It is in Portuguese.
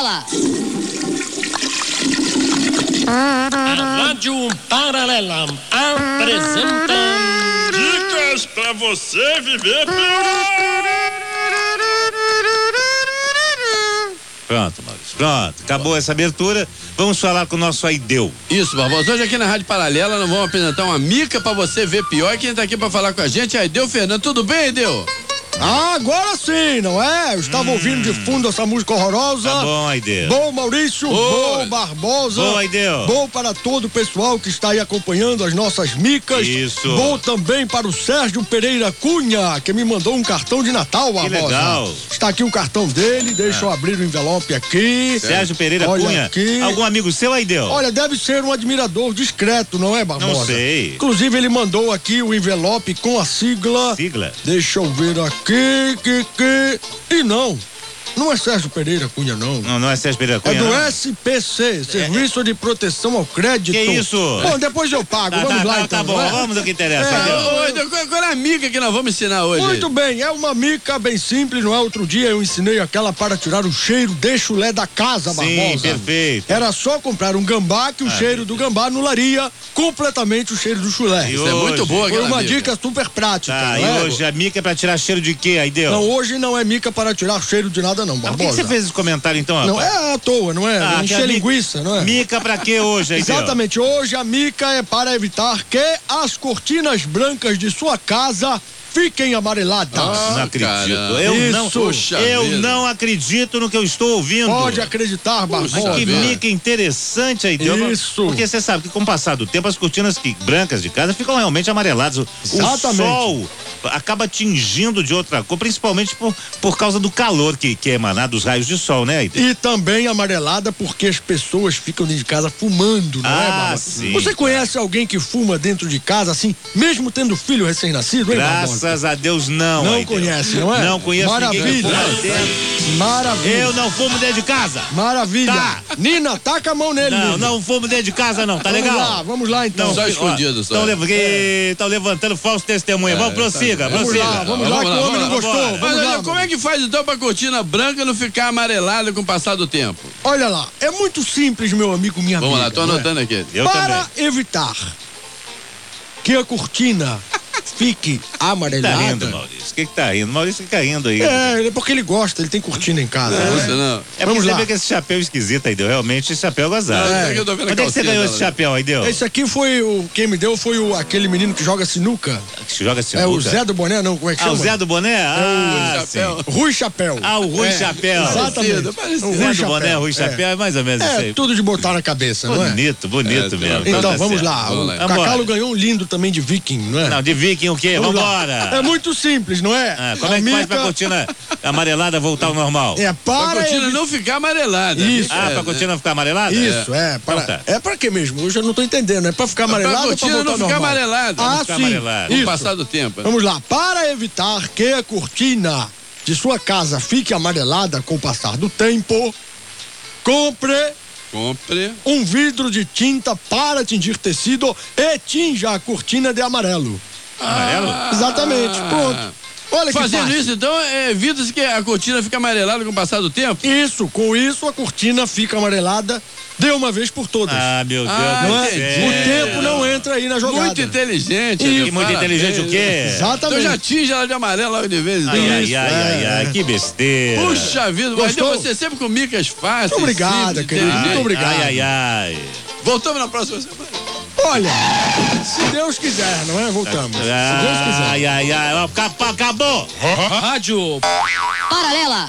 A Rádio Paralela apresenta dicas pra você viver melhor. Pronto, Maurício. Pronto. Acabou essa abertura. Vamos falar com o nosso Aideu. Isso, Barbosa. Hoje aqui na Rádio Paralela nós vamos apresentar uma mica pra você ver pior. Quem tá aqui pra falar com a gente é Aideu Fernando. Tudo bem, Aideu? Ah, agora sim, não é? Eu estava ouvindo de fundo essa música horrorosa. Tá bom, Aideu. Bom, Maurício. Bom, Barbosa. Bom, Aideu. Bom para todo o pessoal que está aí acompanhando as nossas micas. Isso. Bom também para o Sérgio Pereira Cunha, que me mandou um cartão de Natal, Barbosa. Que legal. Está aqui o cartão dele, deixa eu abrir o envelope aqui. Sérgio Pereira Olha Cunha. aqui. Algum amigo seu, Aideu? Olha, deve ser um admirador discreto, não é, Barbosa? Não sei. Inclusive, ele mandou aqui o envelope com a sigla. Sigla? Deixa eu ver aqui, E não é Sérgio Pereira Cunha, não. Não é Sérgio Pereira Cunha, É do não? SPC, Serviço de Proteção ao Crédito. Que isso? Bom, depois eu pago, vamos lá então. Tá bom, não é? vamos ao que interessa, Aideu. Qual é a mica que nós vamos ensinar hoje? Muito bem, é uma mica bem simples, não é? Outro dia eu ensinei aquela para tirar o cheiro de chulé da casa, Barbosa. Sim, perfeito. Era só comprar um gambá que o cheiro do gambá anularia completamente o cheiro do chulé. E Isso é muito boa, Foi uma mica. dica super prática, Tá, não é? e hoje a mica é pra tirar cheiro de quê, Aideu? Não, hoje não é mica para tirar cheiro de nada, não, Por que Barbosa. você fez esse comentário então, rapaz? Não, é à toa, não é? que Encher a linguiça, não é? Mica pra quê hoje, Aideu? Exatamente, hoje a mica é para evitar que as cortinas brancas de sua casa fiquem amareladas. Não acredito. Caramba. Eu não acredito no que eu estou ouvindo. Pode acreditar, Barbosa. Mas que mica interessante, Aideu. Isso. Porque você sabe que com o passar do tempo as cortinas brancas de casa ficam realmente amareladas. Exatamente. O sol acaba tingindo de outra cor, principalmente por causa do calor que é emanado dos raios de sol, né, Aideu? E também amarelada porque as pessoas ficam dentro de casa fumando, não é, Barbosa? Sim. Você conhece alguém que fuma dentro de casa, assim, mesmo tendo filho recém-nascido, hein, Barbosa? Graças a Deus não, Não Aideu. conhece, não é? Não conheço Maravilha. ninguém que fuma dentro. Maravilha. Eu não fumo dentro de casa. Maravilha. Tá. Nina, taca a mão nele. Não, Nina. não fumo dentro de casa não, tá legal? Vamos lá então. Não, só escondido, só. Estão levantando falso testemunho. Vamos, prossiga. Vamos lá, que o homem não gostou. vambora. Vamos Mas lá. olha, como é que faz então pra cortina branca não ficar amarelada com o passar do tempo? Olha lá, é muito simples, meu amigo, minha Vamos amiga. lá, tô não é? anotando aqui. Eu Para também. evitar que a cortina fique amarelada. Tá rindo, Maurício. O que tá rindo? Maurício fica rindo aí. É porque ele gosta, ele tem cortina em casa. Não, não é? você não. É porque Vamos você lá. vê que esse chapéu esquisito, Aideu. Realmente, esse chapéu é gozado. É que eu tô vendo a Onde é que você calcinha ganhou dela. esse chapéu, Aideu? Esse aqui foi quem me deu foi aquele menino que joga sinuca. Que joga sinuca? É o Zé do Boné, não, como é que Ah, chama? o Zé do Boné? Ah, sim. chapéu. Rui Chapéu. Ah, o Rui Chapéu. Exatamente. Parecido. O Zé Rui do Boné, Chapéu. Rui Chapéu, é mais ou menos isso É, aí. tudo de botar na cabeça, não é? Bonito É, mesmo. Então, Tá vamos certo. lá. Vamos lá. O Cacalo ganhou um lindo também de Viking, não é? Não, de Viking o quê? Vamos lá. Vambora. É muito simples, não é? Ah, como é que faz pra cortina amarelada voltar ao normal? É Pra para cortina evi- não ficar amarelada. Isso. Pra cortina ficar amarelada? Isso, para. Então tá. É pra quê mesmo? Hoje eu não tô entendendo. É pra ficar amarelado Pra ou pra cortina voltar não ficar normal? amarelada. Ah, Não ficar sim. amarelada. Com o Isso. passar do tempo. Vamos lá. Para evitar que a cortina de sua casa fique amarelada com o passar do tempo, compre Compre. um vidro de tinta para tingir tecido e tinja a cortina de amarelo. Amarelo? Exatamente. Pronto. Olha que Fazendo fácil. isso, então, evita-se que a cortina fique amarelada com o passar do tempo? Isso, com isso a cortina fica amarelada de uma vez por todas. Ah, meu Deus Não do é? céu. O tempo não entra aí na jogada. Muito inteligente. E Adil, E muito parabéns. inteligente o quê? Então Exatamente. já tinge ela de amarelo logo de vez. Ai, então. ai, ai, ai, que besteira. Puxa vida, mas Gostou? você sempre com micas fáceis. Muito obrigado, simples, querido. inteligentes. Muito obrigado. Ai, ai, ai. Voltamos na próxima semana. Olha, se Deus quiser, não é? Voltamos. Se Deus quiser. Ai, ai, ai. Acabou. Rádio Paralela.